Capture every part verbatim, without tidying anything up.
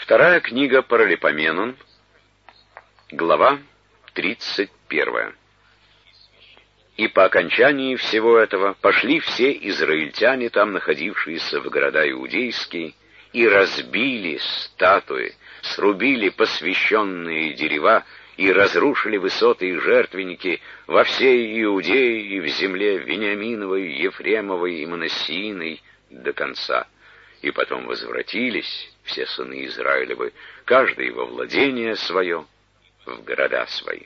Вторая книга Паралипоменон, глава тридцать первая. И по окончании всего этого пошли все израильтяне, там находившиеся в города иудейские, и разбили статуи, срубили посвященные дерева и разрушили высоты и жертвенники во всей Иудее и в земле Вениаминовой, Ефремовой и Манассииной до конца. И потом возвратились все сыны Израилевы, каждый во владение свое, в города свои.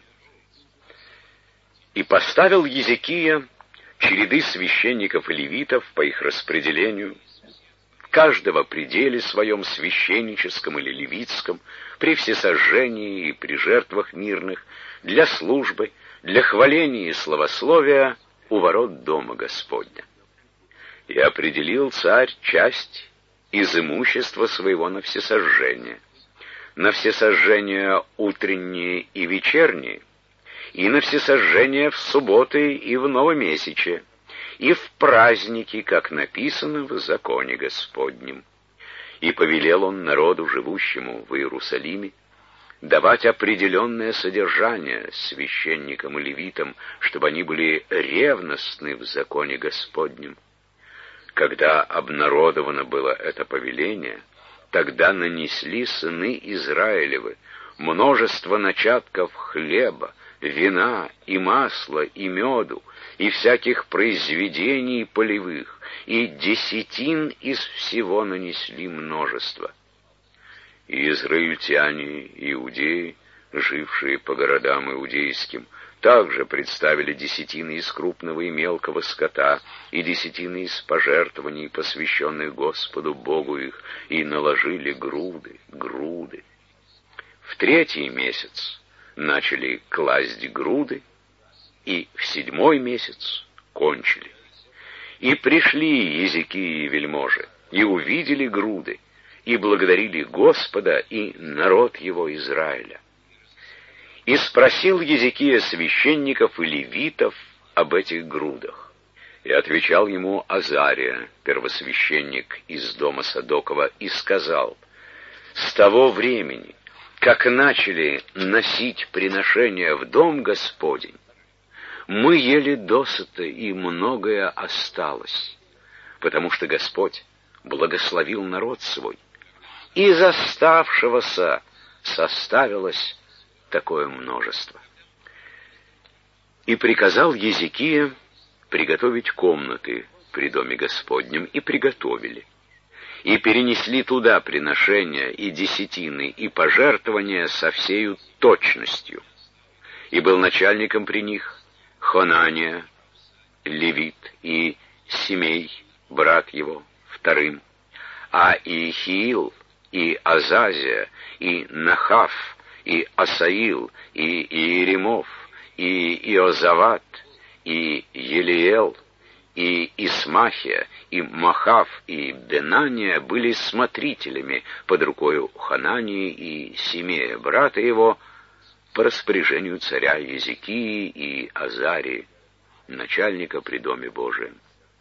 И поставил Езекия череды священников и левитов по их распределению, каждого при деле своем священническом или левитском, при всесожжении и при жертвах мирных, для службы, для хваления и славословия у ворот дома Господня. И определил царь часть из имущества своего на всесожжение, на всесожжения утренние и вечерние, и на всесожжения в субботы и в новомесяче, и в праздники, как написано в законе Господнем. И повелел он народу, живущему в Иерусалиме, давать определенное содержание священникам и левитам, чтобы они были ревностны в законе Господнем. Когда обнародовано было это повеление, тогда нанесли сыны Израилевы множество начатков хлеба, вина и масла и меду, и всяких произведений полевых, и десятин из всего нанесли множество. И израильтяне, иудеи, жившие по городам иудейским, также представили десятины из крупного и мелкого скота, и десятины из пожертвований, посвященных Господу Богу их, и наложили груды, груды. В третий месяц начали класть груды, и в седьмой месяц кончили. И пришли езеки и вельможи, и увидели груды, и благодарили Господа и народ его Израиля. И спросил Езекия священников и левитов об этих грудах. И отвечал ему Азария, первосвященник из дома Садокова, и сказал: «С того времени, как начали носить приношения в дом Господень, мы ели досыта, и многое осталось, потому что Господь благословил народ свой, и из оставшегося составилось такое множество». И приказал Езекия приготовить комнаты при доме Господнем, и приготовили. И перенесли туда приношения и десятины, и пожертвования со всею точностью. И был начальником при них Хонания, левит, и Симей, брат его, вторым, а Иехиил, и Азазия, и Нахаф, и Асаил, и Иеремов, и Иозават, и Елиэл, и Исмахия, и Махав, и Бенания были смотрителями под рукою Ханании и Симея, брата его, по распоряжению царя Езекии и Азарии, начальника при доме Божием.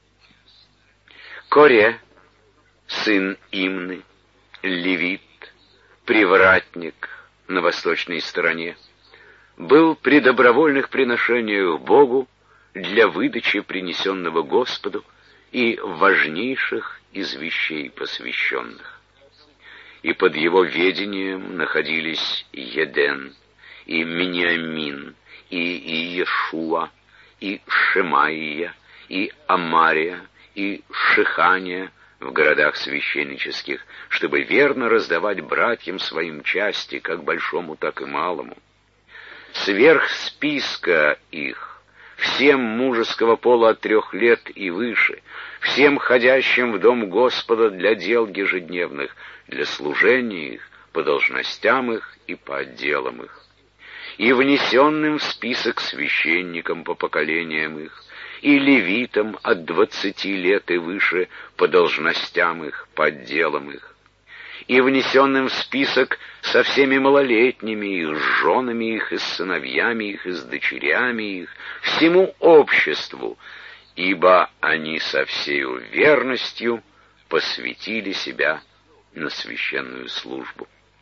Коре, сын Имны, левит, привратник на восточной стороне, был при добровольных приношениях Богу для выдачи принесенного Господу и важнейших из вещей посвященных. И под его ведением находились Еден, и Миниамин, и Иешуа, и Шемаия, и Амария, и Шихания в городах священнических, чтобы верно раздавать братьям своим части, как большому, так и малому. Сверх списка их, всем мужеского пола от трех лет и выше, всем ходящим в дом Господа для дел ежедневных, для служения их, по должностям их и по отделам их, и внесенным в список священникам по поколениям их, и левитам от двадцати лет и выше по должностям их, по отделам их, и внесенным в список со всеми малолетними, и с женами их, и с сыновьями их, и с дочерями их, всему обществу, ибо они со всею верностью посвятили себя на священную службу.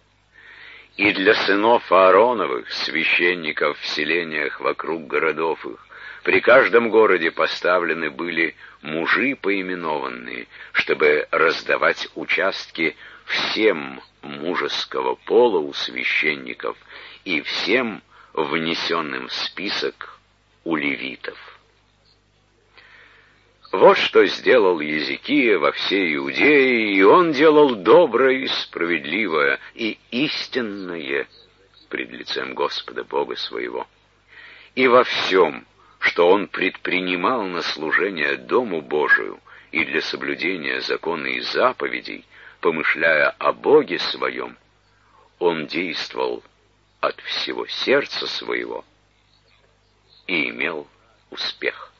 И для сынов Аароновых, священников в селениях вокруг городов их, при каждом городе поставлены были мужи поименованные, чтобы раздавать участки всем мужеского пола у священников и всем внесенным в список у левитов. Вот что сделал Езекия во всей Иудее, и он делал доброе и справедливое и истинное пред лицем Господа Бога своего. И во всем, что он предпринимал на служение Дому Божию и для соблюдения закона и заповедей, помышляя о Боге своем, он действовал от всего сердца своего и имел успех.